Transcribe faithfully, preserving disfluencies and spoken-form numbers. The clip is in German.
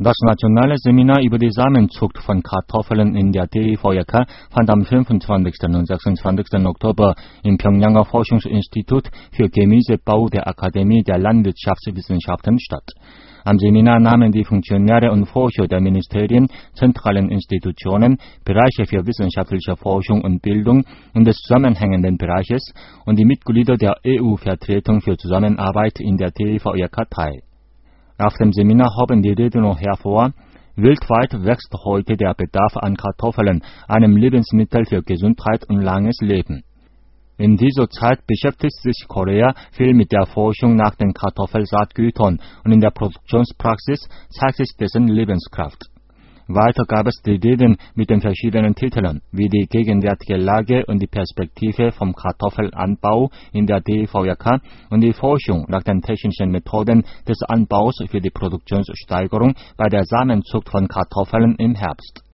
Das nationale Seminar über die Samenzucht von Kartoffeln in der T I V J K fand am fünfundzwanzigsten und sechsundzwanzigsten Oktober im Pjöngjanger Forschungsinstitut für Gemüsebau der Akademie der Landwirtschaftswissenschaften statt. Am Seminar nahmen die Funktionäre und Forscher der Ministerien, zentralen Institutionen, Bereiche für wissenschaftliche Forschung und Bildung und des zusammenhängenden Bereiches und die Mitglieder der E U-Vertretung für Zusammenarbeit in der T I V J K teil. Auf dem Seminar haben die Redner hervor: Weltweit wächst heute der Bedarf an Kartoffeln, einem Lebensmittel für Gesundheit und langes Leben. In dieser Zeit beschäftigt sich Korea viel mit der Forschung nach den Kartoffelsaatgütern und in der Produktionspraxis zeigt sich dessen Lebenskraft. Weiter gab es die Reden mit den verschiedenen Titeln, wie die gegenwärtige Lage und die Perspektive vom Kartoffelanbau in der T I V J K und die Forschung nach den technischen Methoden des Anbaus für die Produktionssteigerung bei der Samenzucht von Kartoffeln im Herbst.